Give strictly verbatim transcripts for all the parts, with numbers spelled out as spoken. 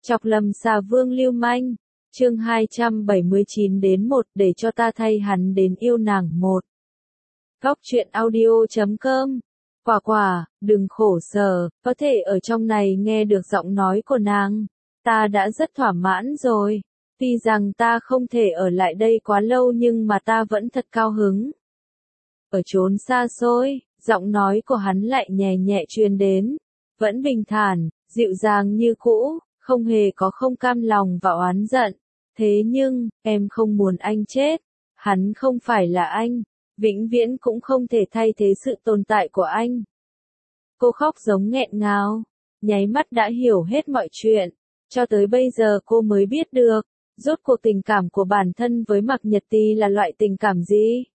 Chọc lầm xà vương lưu manh. Chương hai trăm bảy mươi chín đến một để cho ta thay hắn đến yêu nàng một. Góc truyện audio chấm com. Quả quả, đừng khổ sở, có thể ở trong này nghe được giọng nói của nàng. Ta đã rất thỏa mãn rồi. Tuy rằng ta không thể ở lại đây quá lâu nhưng mà ta vẫn thật cao hứng. Ở chốn xa xôi, giọng nói của hắn lại nhẹ nhẹ truyền đến. Vẫn bình thản, dịu dàng như cũ, không hề có không cam lòng và oán giận. Thế nhưng, em không muốn anh chết. Hắn không phải là anh. Vĩnh viễn cũng không thể thay thế sự tồn tại của anh. Cô khóc giống nghẹn ngào. Nháy mắt đã hiểu hết mọi chuyện. Cho tới bây giờ cô mới biết được. Rốt cuộc tình cảm của bản thân với Mạc Nhật Tì là loại tình cảm gì?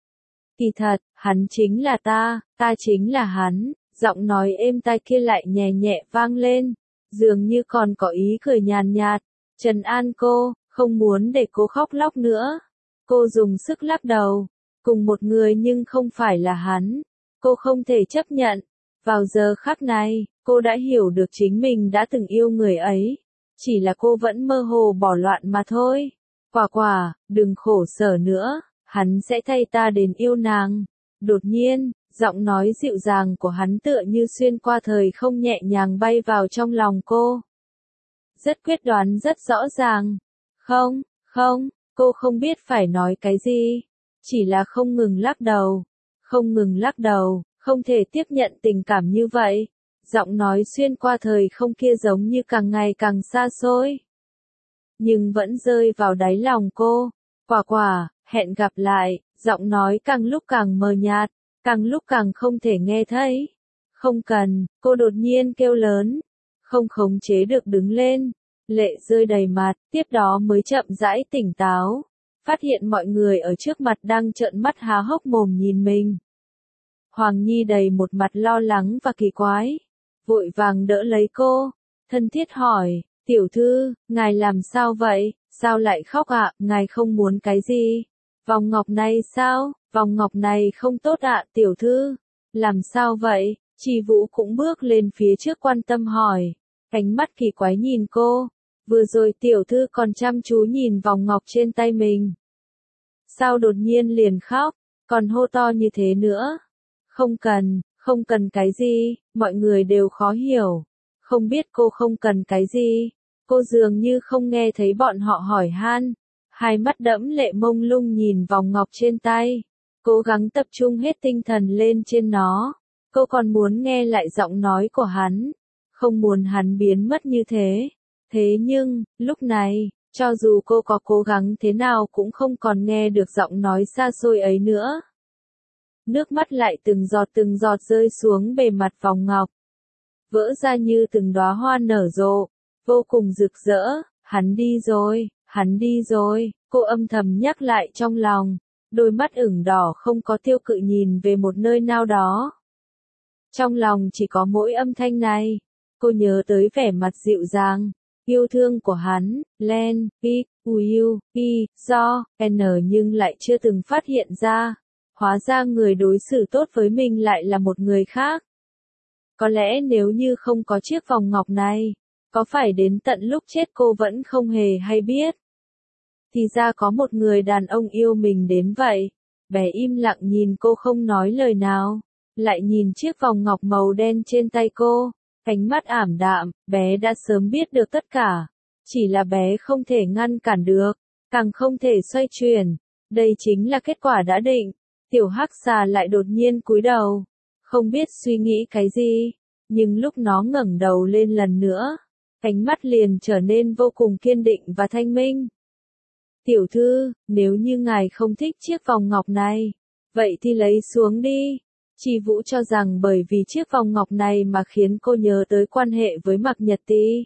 Kỳ thật, hắn chính là ta, ta chính là hắn. Giọng nói êm tai kia lại nhẹ nhẹ vang lên. Dường như còn có ý cười nhàn nhạt. Trấn an cô, không muốn để cô khóc lóc nữa. Cô dùng sức lắc đầu. Cùng một người nhưng không phải là hắn. Cô không thể chấp nhận. Vào giờ khắc này, cô đã hiểu được chính mình đã từng yêu người ấy. Chỉ là cô vẫn mơ hồ bỏ loạn mà thôi. Quả quả, đừng khổ sở nữa, hắn sẽ thay ta đến yêu nàng. Đột nhiên, giọng nói dịu dàng của hắn tựa như xuyên qua thời không nhẹ nhàng bay vào trong lòng cô. Rất quyết đoán rất rõ ràng. Không, không, cô không biết phải nói cái gì. Chỉ là không ngừng lắc đầu. Không ngừng lắc đầu, không thể tiếp nhận tình cảm như vậy. Giọng nói xuyên qua thời không kia giống như càng ngày càng xa xôi. Nhưng vẫn rơi vào đáy lòng cô. Quả quả, hẹn gặp lại, giọng nói càng lúc càng mờ nhạt, càng lúc càng không thể nghe thấy. Không cần, cô đột nhiên kêu lớn. Không khống chế được đứng lên. Lệ rơi đầy mặt, tiếp đó mới chậm rãi tỉnh táo. Phát hiện mọi người ở trước mặt đang trợn mắt há hốc mồm nhìn mình. Hoàng Nhi đầy một mặt lo lắng và kỳ quái. Vội vàng đỡ lấy cô, thân thiết hỏi, tiểu thư, ngài làm sao vậy, sao lại khóc ạ, ngài không muốn cái gì? Vòng ngọc này sao, vòng ngọc này không tốt ạ, tiểu thư, làm sao vậy? Chi Vũ cũng bước lên phía trước quan tâm hỏi, ánh mắt kỳ quái nhìn cô, vừa rồi tiểu thư còn chăm chú nhìn vòng ngọc trên tay mình. Sao đột nhiên liền khóc, còn hô to như thế nữa? Không cần. Không cần cái gì, mọi người đều khó hiểu. Không biết cô không cần cái gì. Cô dường như không nghe thấy bọn họ hỏi han. Hai mắt đẫm lệ mông lung nhìn vòng ngọc trên tay. Cố gắng tập trung hết tinh thần lên trên nó. Cô còn muốn nghe lại giọng nói của hắn. Không muốn hắn biến mất như thế. Thế nhưng, lúc này, cho dù cô có cố gắng thế nào cũng không còn nghe được giọng nói xa xôi ấy nữa. Nước mắt lại từng giọt từng giọt rơi xuống bề mặt vòng ngọc. Vỡ ra như từng đóa hoa nở rộ, vô cùng rực rỡ, hắn đi rồi, hắn đi rồi, cô âm thầm nhắc lại trong lòng, đôi mắt ửng đỏ không có tiêu cự nhìn về một nơi nào đó. Trong lòng chỉ có mỗi âm thanh này, cô nhớ tới vẻ mặt dịu dàng, yêu thương của hắn, Len, I, U, U, I, Do, N nhưng lại chưa từng phát hiện ra. Hóa ra người đối xử tốt với mình lại là một người khác. Có lẽ nếu như không có chiếc vòng ngọc này, có phải đến tận lúc chết cô vẫn không hề hay biết. Thì ra có một người đàn ông yêu mình đến vậy. Bé im lặng nhìn cô không nói lời nào. Lại nhìn chiếc vòng ngọc màu đen trên tay cô. Ánh mắt ảm đạm, bé đã sớm biết được tất cả. Chỉ là bé không thể ngăn cản được, càng không thể xoay chuyển. Đây chính là kết quả đã định. Tiểu hắc xà lại đột nhiên cúi đầu, không biết suy nghĩ cái gì, nhưng lúc nó ngẩng đầu lên lần nữa, ánh mắt liền trở nên vô cùng kiên định và thanh minh. Tiểu thư, nếu như ngài không thích chiếc vòng ngọc này, vậy thì lấy xuống đi. Chi Vũ cho rằng bởi vì chiếc vòng ngọc này mà khiến cô nhớ tới quan hệ với Mạc Nhật Tì.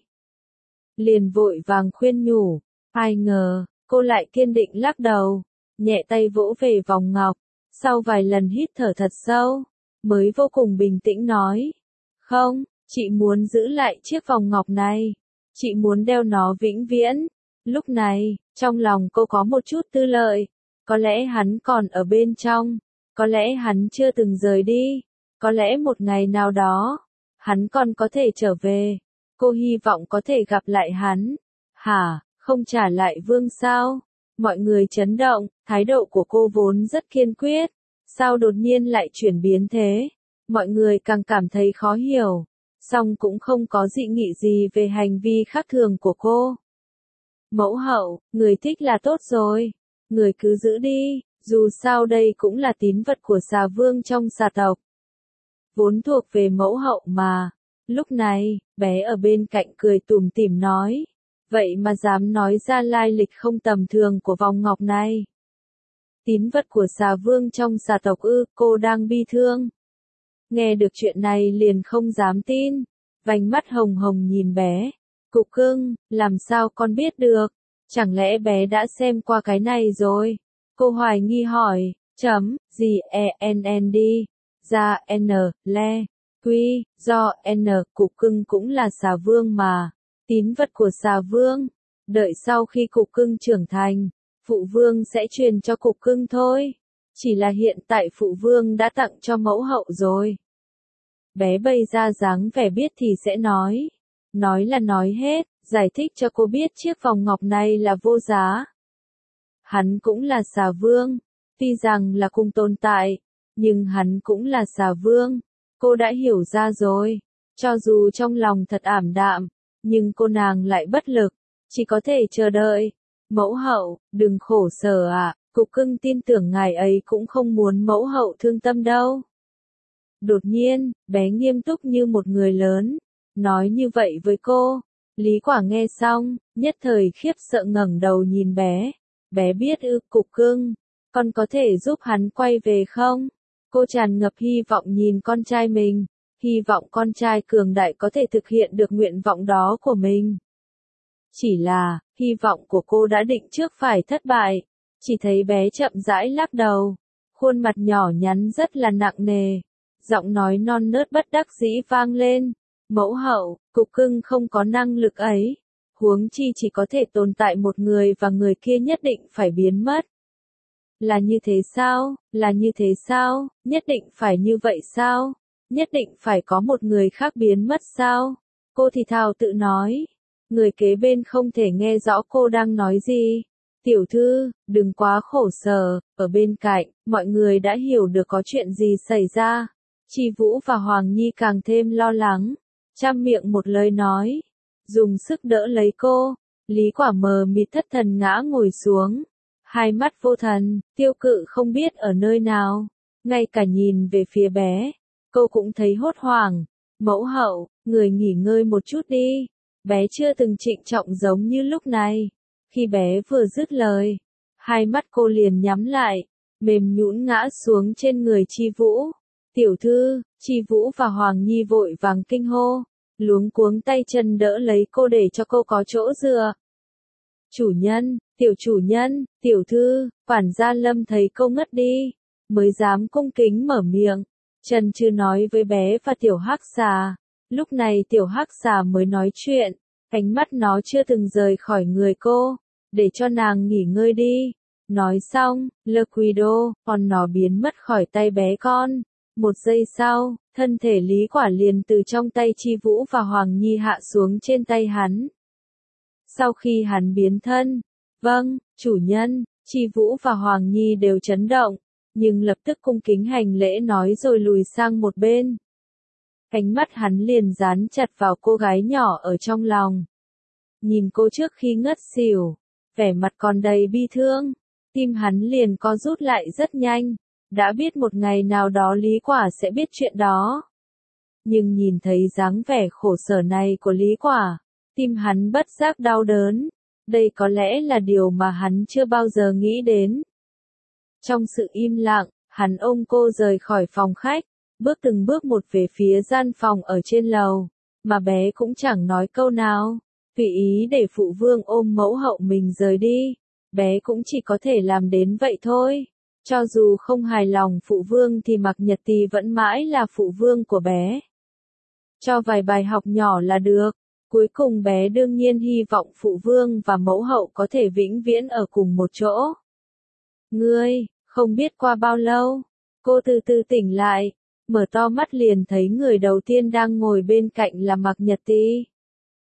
Liền vội vàng khuyên nhủ, ai ngờ, cô lại kiên định lắc đầu, nhẹ tay vỗ về vòng ngọc. Sau vài lần hít thở thật sâu, mới vô cùng bình tĩnh nói. Không, chị muốn giữ lại chiếc vòng ngọc này. Chị muốn đeo nó vĩnh viễn. Lúc này, trong lòng cô có một chút tư lợi. Có lẽ hắn còn ở bên trong. Có lẽ hắn chưa từng rời đi. Có lẽ một ngày nào đó, hắn còn có thể trở về. cô hy vọng có thể gặp lại hắn. Hả, không trả lại Vương sao? Mọi người chấn động, thái độ của cô vốn rất kiên quyết. Sao đột nhiên lại chuyển biến thế? Mọi người càng cảm thấy khó hiểu. Song cũng không có dị nghị gì về hành vi khác thường của cô. Mẫu hậu, người thích là tốt rồi. Người cứ giữ đi, dù sao đây cũng là tín vật của xà vương trong xà tộc. Vốn thuộc về mẫu hậu mà. Lúc này, bé ở bên cạnh cười tủm tỉm nói. Vậy mà dám nói ra lai lịch không tầm thường của vòng ngọc này. Tín vật của xà vương trong xà tộc ư, cô đang bi thương. Nghe được chuyện này liền không dám tin. Vành mắt hồng hồng nhìn bé. Cục cưng, làm sao con biết được? Chẳng lẽ bé đã xem qua cái này rồi? Cô hoài nghi hỏi, chấm, gì e n n đi, ra n, le, quy, do n, cục cưng cũng là xà vương mà. Tín vật của xà vương. Đợi sau khi cục cưng trưởng thành, phụ vương sẽ truyền cho cục cưng thôi. Chỉ là hiện tại phụ vương đã tặng cho mẫu hậu rồi. Bé bày ra dáng vẻ biết thì sẽ nói. Nói là nói hết, giải thích cho cô biết chiếc vòng ngọc này là vô giá. Hắn cũng là xà vương. Tuy rằng là cùng tồn tại, nhưng hắn cũng là xà vương. Cô đã hiểu ra rồi. Cho dù trong lòng thật ảm đạm, nhưng cô nàng lại bất lực. Chỉ có thể chờ đợi. Mẫu hậu, đừng khổ sở ạ. Cục cưng tin tưởng ngài ấy cũng không muốn mẫu hậu thương tâm đâu. Đột nhiên, bé nghiêm túc như một người lớn. Nói như vậy với cô. Lý Quả nghe xong, nhất thời khiếp sợ ngẩng đầu nhìn bé. Bé biết ư, cục cưng. Con có thể giúp hắn quay về không? Cô tràn ngập hy vọng nhìn con trai mình. Hy vọng con trai cường đại có thể thực hiện được nguyện vọng đó của mình. Chỉ là, hy vọng của cô đã định trước phải thất bại. Chỉ thấy bé chậm rãi lắc đầu. Khuôn mặt nhỏ nhắn rất là nặng nề. Giọng nói non nớt bất đắc dĩ vang lên. Mẫu hậu, cục cưng không có năng lực ấy. Huống chi chỉ có thể tồn tại một người và người kia nhất định phải biến mất. Là như thế sao? Là như thế sao? Nhất định phải như vậy sao? Nhất định phải có một người khác biến mất sao? Cô thì thào tự nói. Người kế bên không thể nghe rõ cô đang nói gì. Tiểu thư, đừng quá khổ sở. Ở bên cạnh, mọi người đã hiểu được có chuyện gì xảy ra. Chi Vũ và Hoàng Nhi càng thêm lo lắng. Trăm miệng một lời nói. Dùng sức đỡ lấy cô. Lý Quả mờ mịt thất thần ngã ngồi xuống. Hai mắt vô thần, Tiêu Cự không biết ở nơi nào. Ngay cả nhìn về phía bé, cô cũng thấy hốt hoảng. Mẫu hậu, người nghỉ ngơi một chút đi. Bé chưa từng trịnh trọng giống như lúc này. Khi bé vừa dứt lời, hai mắt cô liền nhắm lại, mềm nhũn ngã xuống trên người Chi Vũ. Tiểu thư, Chi Vũ và Hoàng Nhi vội vàng kinh hô, luống cuống tay chân đỡ lấy cô để cho cô có chỗ dựa. Chủ nhân, tiểu chủ nhân, tiểu thư, quản gia Lâm thấy cô ngất đi, mới dám cung kính mở miệng. Trần Trư nói với bé và tiểu hắc xà. Lúc này tiểu hắc xà mới nói chuyện, ánh mắt nó chưa từng rời khỏi người cô, để cho nàng nghỉ ngơi đi. Nói xong, Le Guido, còn nó biến mất khỏi tay bé con. Một giây sau, thân thể Lý Quả liền từ trong tay Chi Vũ và Hoàng Nhi hạ xuống trên tay hắn. Sau khi hắn biến thân, vâng, chủ nhân, Chi Vũ và Hoàng Nhi đều chấn động, nhưng lập tức cung kính hành lễ nói rồi lùi sang một bên. Cánh mắt hắn liền dán chặt vào cô gái nhỏ ở trong lòng. Nhìn cô trước khi ngất xỉu, vẻ mặt còn đầy bi thương, tim hắn liền co rút lại rất nhanh, đã biết một ngày nào đó Lý Quả sẽ biết chuyện đó. Nhưng nhìn thấy dáng vẻ khổ sở này của Lý Quả, tim hắn bất giác đau đớn, đây có lẽ là điều mà hắn chưa bao giờ nghĩ đến. Trong sự im lặng, hắn ôm cô rời khỏi phòng khách, bước từng bước một về phía gian phòng ở trên lầu, mà bé cũng chẳng nói câu nào, tùy ý để phụ vương ôm mẫu hậu mình rời đi, bé cũng chỉ có thể làm đến vậy thôi. Cho dù không hài lòng phụ vương thì Mạc Nhật Tì vẫn mãi là phụ vương của bé. Cho vài bài học nhỏ là được. Cuối cùng bé đương nhiên hy vọng phụ vương và mẫu hậu có thể vĩnh viễn ở cùng một chỗ. Ngươi, không biết qua bao lâu, cô từ từ tỉnh lại, mở to mắt liền thấy người đầu tiên đang ngồi bên cạnh là Mạc Nhật Tì.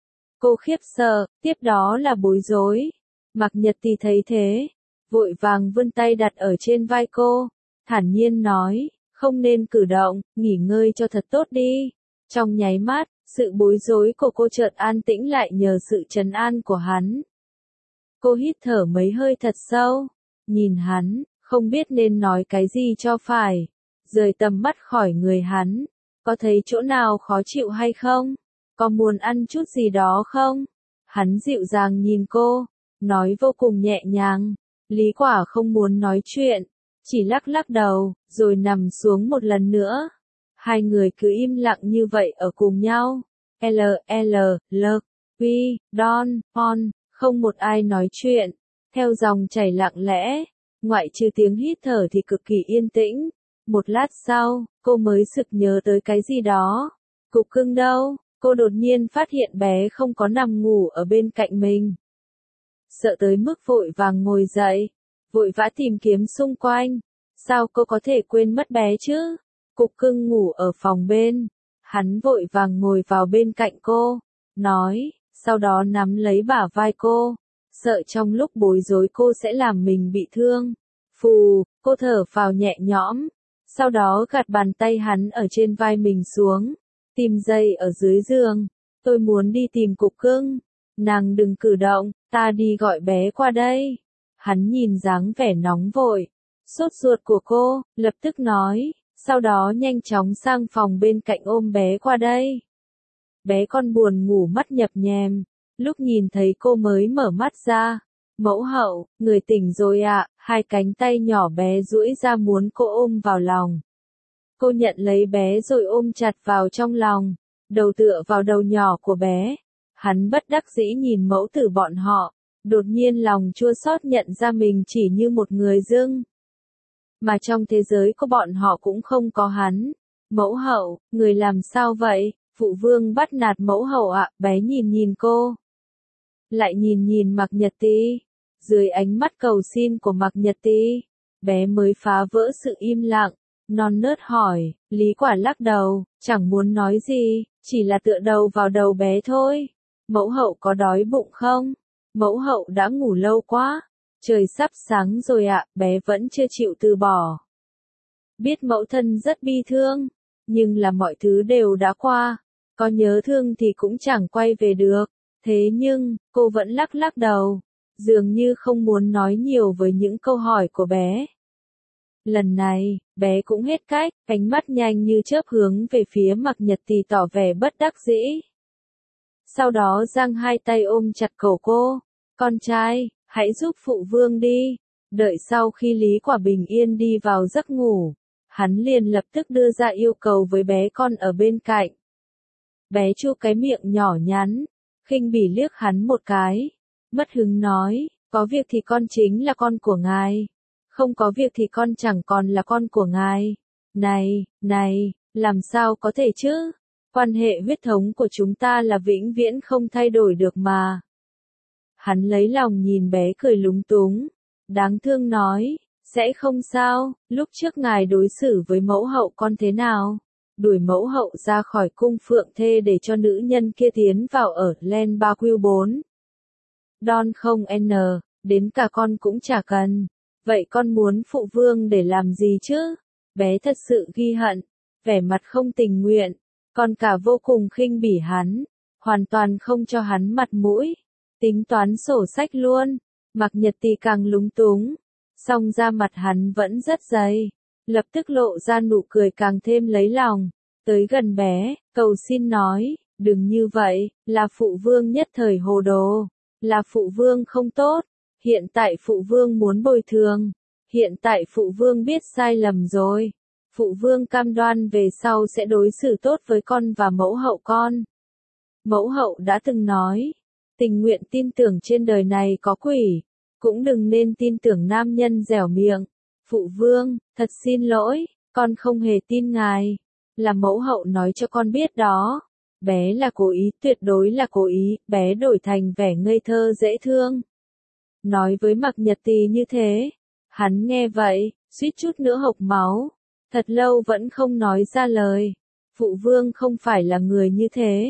Cô khiếp sợ, tiếp đó là bối rối. Mạc Nhật Tì thấy thế, vội vàng vươn tay đặt ở trên vai cô, thản nhiên nói, không nên cử động, nghỉ ngơi cho thật tốt đi. Trong nháy mắt, sự bối rối của cô chợt an tĩnh lại nhờ sự trấn an của hắn. Cô hít thở mấy hơi thật sâu, nhìn hắn, không biết nên nói cái gì cho phải, rời tầm mắt khỏi người hắn, có thấy chỗ nào khó chịu hay không? Có muốn ăn chút gì đó không? Hắn dịu dàng nhìn cô, nói vô cùng nhẹ nhàng. Lý Quả không muốn nói chuyện, chỉ lắc lắc đầu, rồi nằm xuống một lần nữa. Hai người cứ im lặng như vậy ở cùng nhau. L, L, L, Quy, Don, On, không một ai nói chuyện. Theo dòng chảy lặng lẽ, ngoại trừ tiếng hít thở thì cực kỳ yên tĩnh. Một lát sau, cô mới sực nhớ tới cái gì đó. Cục cưng đâu? Cô đột nhiên phát hiện bé không có nằm ngủ ở bên cạnh mình. Sợ tới mức vội vàng ngồi dậy, vội vã tìm kiếm xung quanh. Sao cô có thể quên mất bé chứ? Cục cưng ngủ ở phòng bên. Hắn vội vàng ngồi vào bên cạnh cô, nói, sau đó nắm lấy bả vai cô, sợ trong lúc bối rối cô sẽ làm mình bị thương. Phù, cô thở phào nhẹ nhõm, sau đó gạt bàn tay hắn ở trên vai mình xuống, tìm giày ở dưới giường. Tôi muốn đi tìm cục cưng. Nàng đừng cử động, ta đi gọi bé qua đây. Hắn nhìn dáng vẻ nóng vội, sốt ruột của cô, lập tức nói, sau đó nhanh chóng sang phòng bên cạnh ôm bé qua đây. Bé con buồn ngủ mắt nhập nhèm, lúc nhìn thấy cô mới mở mắt ra. Mẫu hậu, người tỉnh rồi ạ, à, hai cánh tay nhỏ bé duỗi ra muốn cô ôm vào lòng. Cô nhận lấy bé rồi ôm chặt vào trong lòng, đầu tựa vào đầu nhỏ của bé. Hắn bất đắc dĩ nhìn mẫu tử bọn họ, đột nhiên lòng chua xót nhận ra mình chỉ như một người dưng. Mà trong thế giới của bọn họ cũng không có hắn. Mẫu hậu, người làm sao vậy? Phụ vương bắt nạt mẫu hậu ạ. À, bé nhìn nhìn cô, lại nhìn nhìn Mạc Nhật Tì. Dưới ánh mắt cầu xin của Mạc Nhật Tì, bé mới phá vỡ sự im lặng, non nớt hỏi. Lý Quả lắc đầu, chẳng muốn nói gì, chỉ là tựa đầu vào đầu bé thôi. Mẫu hậu có đói bụng không? Mẫu hậu đã ngủ lâu quá. Trời sắp sáng rồi ạ, à, bé vẫn chưa chịu từ bỏ. Biết mẫu thân rất bi thương, nhưng là mọi thứ đều đã qua. Có nhớ thương thì cũng chẳng quay về được. Thế nhưng, cô vẫn lắc lắc đầu, dường như không muốn nói nhiều với những câu hỏi của bé. Lần này, bé cũng hết cách, ánh mắt nhanh như chớp hướng về phía Mạc Nhật Tì tỏ vẻ bất đắc dĩ. Sau đó giang hai tay ôm chặt cổ cô, con trai, hãy giúp phụ vương đi. Đợi sau khi Lý Quả bình yên đi vào giấc ngủ, hắn liền lập tức đưa ra yêu cầu với bé con ở bên cạnh. Bé chu cái miệng nhỏ nhắn, khinh bỉ liếc hắn một cái, mất hứng nói, có việc thì con chính là con của ngài, không có việc thì con chẳng còn là con của ngài. Này, này, làm sao có thể chứ? Quan hệ huyết thống của chúng ta là vĩnh viễn không thay đổi được mà. Hắn lấy lòng nhìn bé cười lúng túng, đáng thương nói, sẽ không sao, lúc trước ngài đối xử với mẫu hậu con thế nào? Đuổi mẫu hậu ra khỏi cung phượng thê để cho nữ nhân kia tiến vào ở Len Ba Q bốn. Don không n, đến cả con cũng chả cần. Vậy con muốn phụ vương để làm gì chứ? Bé thật sự ghi hận, vẻ mặt không tình nguyện, còn cả vô cùng khinh bỉ hắn, hoàn toàn không cho hắn mặt mũi, tính toán sổ sách luôn. Mạc Nhật Tì càng lúng túng, song da mặt hắn vẫn rất dày, lập tức lộ ra nụ cười càng thêm lấy lòng, tới gần bé, cầu xin nói, đừng như vậy, là phụ vương nhất thời hồ đồ, là phụ vương không tốt, hiện tại phụ vương muốn bồi thường, hiện tại phụ vương biết sai lầm rồi, phụ vương cam đoan về sau sẽ đối xử tốt với con và mẫu hậu con. Mẫu hậu đã từng nói, tình nguyện tin tưởng trên đời này có quỷ, cũng đừng nên tin tưởng nam nhân dẻo miệng. Phụ vương, thật xin lỗi, con không hề tin ngài, là mẫu hậu nói cho con biết đó. Bé là cố ý, tuyệt đối là cố ý, bé đổi thành vẻ ngây thơ dễ thương. Nói với Mạc Nhật Tì như thế, hắn nghe vậy, suýt chút nữa hộc máu, thật lâu vẫn không nói ra lời. Phụ vương không phải là người như thế,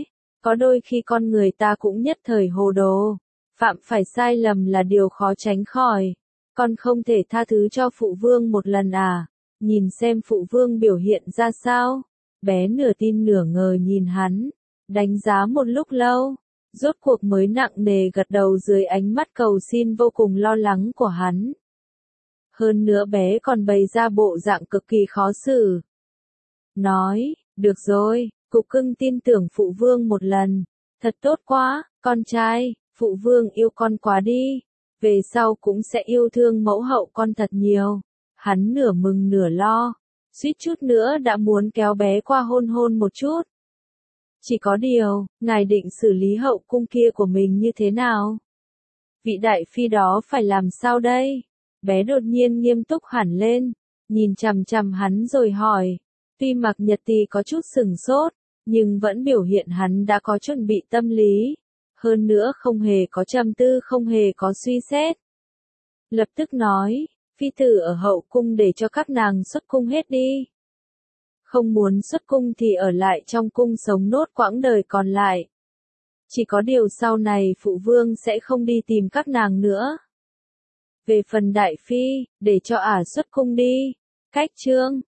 Có đôi khi con người ta cũng nhất thời hồ đồ, phạm phải sai lầm là điều khó tránh khỏi. Con không thể tha thứ cho phụ vương một lần à? Nhìn xem phụ vương biểu hiện ra sao? Bé nửa tin nửa ngờ nhìn hắn, đánh giá một lúc lâu, rốt cuộc mới nặng nề gật đầu dưới ánh mắt cầu xin vô cùng lo lắng của hắn. Hơn nữa bé còn bày ra bộ dạng cực kỳ khó xử. Nói, được rồi, cục cưng tin tưởng phụ vương một lần. Thật tốt quá, con trai, phụ vương yêu con quá đi. Về sau cũng sẽ yêu thương mẫu hậu con thật nhiều. Hắn nửa mừng nửa lo, suýt chút nữa đã muốn kéo bé qua hôn hôn một chút. Chỉ có điều, ngài định xử lý hậu cung kia của mình như thế nào? Vị đại phi đó phải làm sao đây? Bé đột nhiên nghiêm túc hẳn lên, nhìn chằm chằm hắn rồi hỏi. Tuy Mạc Nhật Tì có chút sừng sốt, nhưng vẫn biểu hiện hắn đã có chuẩn bị tâm lý. Hơn nữa không hề có trầm tư, không hề có suy xét. Lập tức nói, phi tử ở hậu cung để cho các nàng xuất cung hết đi. Không muốn xuất cung thì ở lại trong cung sống nốt quãng đời còn lại. Chỉ có điều sau này phụ vương sẽ không đi tìm các nàng nữa. Về phần đại phi, để cho ả xuất cung đi. Cách chương